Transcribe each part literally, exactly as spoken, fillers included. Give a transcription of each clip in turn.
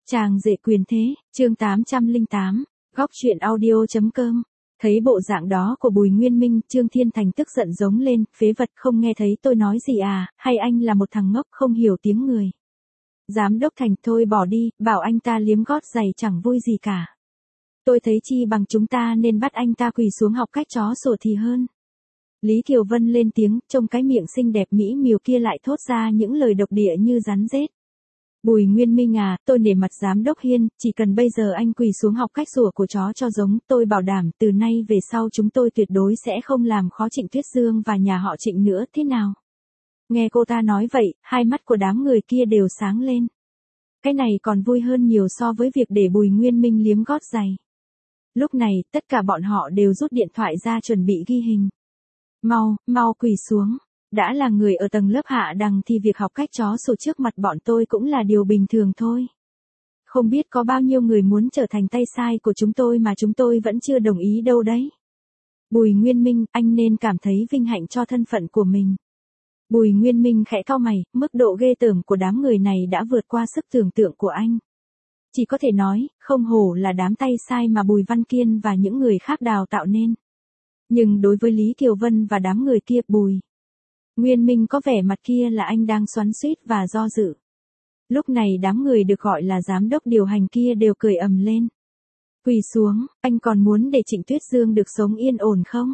Chàng rể quyền thế, chương tám trăm lẻ tám, góc truyện audio chấm com. Thấy bộ dạng đó của Bùi Nguyên Minh, Trương Thiên Thành tức giận giống lên, phế vật, không nghe thấy tôi nói gì à, hay anh là một thằng ngốc không hiểu tiếng người. Giám đốc Thành, thôi bỏ đi, bảo anh ta liếm gót giày chẳng vui gì cả. Tôi thấy chi bằng chúng ta nên bắt anh ta quỳ xuống học cách chó sủa thì hơn. Lý Kiều Vân lên tiếng, trông cái miệng xinh đẹp mỹ miều kia lại thốt ra những lời độc địa như rắn rết. Bùi Nguyên Minh à, tôi nể mặt giám đốc Hiên, chỉ cần bây giờ anh quỳ xuống học cách sủa của chó cho giống, tôi bảo đảm từ nay về sau chúng tôi tuyệt đối sẽ không làm khó Trịnh Tuyết Dương và nhà họ Trịnh nữa, thế nào? Nghe cô ta nói vậy, hai mắt của đám người kia đều sáng lên. Cái này còn vui hơn nhiều so với việc để Bùi Nguyên Minh liếm gót giày. Lúc này, tất cả bọn họ đều rút điện thoại ra chuẩn bị ghi hình. Mau, mau quỳ xuống. Đã là người ở tầng lớp hạ đẳng thì việc học cách chó sủa trước mặt bọn tôi cũng là điều bình thường thôi. Không biết có bao nhiêu người muốn trở thành tay sai của chúng tôi mà chúng tôi vẫn chưa đồng ý đâu đấy. Bùi Nguyên Minh, anh nên cảm thấy vinh hạnh cho thân phận của mình. Bùi Nguyên Minh khẽ cau mày, mức độ ghê tởm của đám người này đã vượt qua sức tưởng tượng của anh. Chỉ có thể nói, không hổ là đám tay sai mà Bùi Văn Kiên và những người khác đào tạo nên. Nhưng đối với Lý Kiều Vân và đám người kia, Bùi Nguyên Minh có vẻ mặt kia là anh đang xoắn xuýt và do dự. Lúc này đám người được gọi là giám đốc điều hành kia đều cười ầm lên. Quỳ xuống, anh còn muốn để Trịnh Tuyết Dương được sống yên ổn không?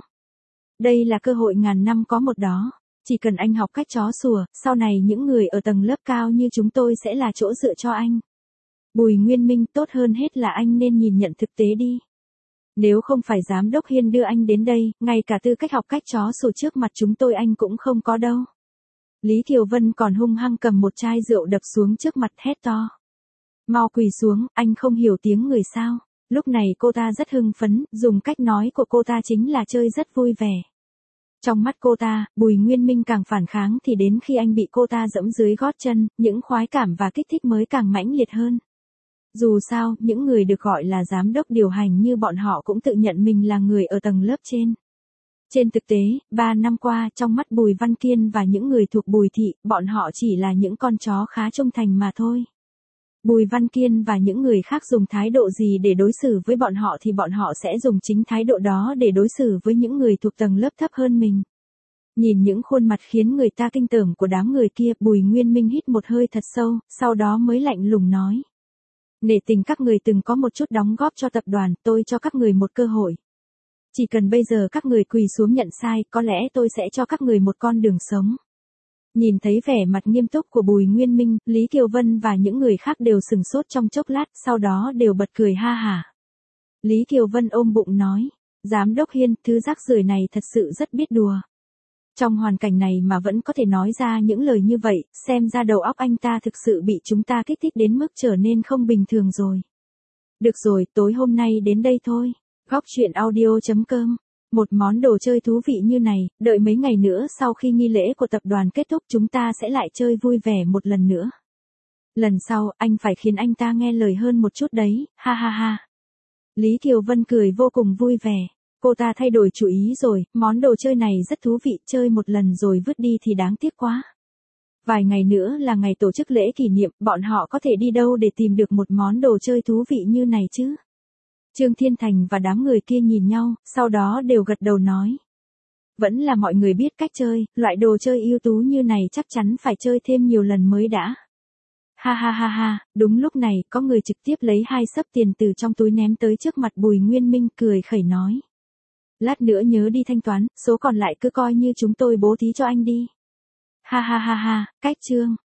Đây là cơ hội ngàn năm có một đó. Chỉ cần anh học cách chó sủa, sau này những người ở tầng lớp cao như chúng tôi sẽ là chỗ dựa cho anh. Bùi Nguyên Minh, tốt hơn hết là anh nên nhìn nhận thực tế đi. Nếu không phải giám đốc Hiên đưa anh đến đây, ngay cả tư cách học cách chó sủa trước mặt chúng tôi anh cũng không có đâu. Lý Kiều Vân còn hung hăng cầm một chai rượu đập xuống trước mặt hét to. Mau quỳ xuống, anh không hiểu tiếng người sao. Lúc này cô ta rất hưng phấn, dùng cách nói của cô ta chính là chơi rất vui vẻ. Trong mắt cô ta, Bùi Nguyên Minh càng phản kháng thì đến khi anh bị cô ta giẫm dưới gót chân, những khoái cảm và kích thích mới càng mãnh liệt hơn. Dù sao, những người được gọi là giám đốc điều hành như bọn họ cũng tự nhận mình là người ở tầng lớp trên. Trên thực tế, ba năm qua, trong mắt Bùi Văn Kiên và những người thuộc Bùi Thị, bọn họ chỉ là những con chó khá trung thành mà thôi. Bùi Văn Kiên và những người khác dùng thái độ gì để đối xử với bọn họ thì bọn họ sẽ dùng chính thái độ đó để đối xử với những người thuộc tầng lớp thấp hơn mình. Nhìn những khuôn mặt khiến người ta kinh tởm của đám người kia, Bùi Nguyên Minh hít một hơi thật sâu, sau đó mới lạnh lùng nói. Nể tình các người từng có một chút đóng góp cho tập đoàn, tôi cho các người một cơ hội. Chỉ cần bây giờ các người quỳ xuống nhận sai, có lẽ tôi sẽ cho các người một con đường sống. Nhìn thấy vẻ mặt nghiêm túc của Bùi Nguyên Minh, Lý Kiều Vân và những người khác đều sừng sốt trong chốc lát, sau đó đều bật cười ha hả. Lý Kiều Vân ôm bụng nói, giám đốc Hiên, thứ rác rưởi này thật sự rất biết đùa. Trong hoàn cảnh này mà vẫn có thể nói ra những lời như vậy, xem ra đầu óc anh ta thực sự bị chúng ta kích thích đến mức trở nên không bình thường rồi. Được rồi, tối hôm nay đến đây thôi. Góc truyện audio chấm com. Một món đồ chơi thú vị như này, đợi mấy ngày nữa sau khi nghi lễ của tập đoàn kết thúc chúng ta sẽ lại chơi vui vẻ một lần nữa. Lần sau, anh phải khiến anh ta nghe lời hơn một chút đấy, ha ha ha. Lý Kiều Vân cười vô cùng vui vẻ. Cô ta thay đổi chủ ý rồi, món đồ chơi này rất thú vị, chơi một lần rồi vứt đi thì đáng tiếc quá. Vài ngày nữa là ngày tổ chức lễ kỷ niệm, bọn họ có thể đi đâu để tìm được một món đồ chơi thú vị như này chứ? Trương Thiên Thành và đám người kia nhìn nhau, sau đó đều gật đầu nói. Vẫn là mọi người biết cách chơi, loại đồ chơi ưu tú như này chắc chắn phải chơi thêm nhiều lần mới đã. Ha ha ha ha, đúng lúc này, có người trực tiếp lấy hai xấp tiền từ trong túi ném tới trước mặt Bùi Nguyên Minh, cười khẩy nói. Lát nữa nhớ đi thanh toán, số còn lại cứ coi như chúng tôi bố thí cho anh đi. Ha ha ha ha, cách chương.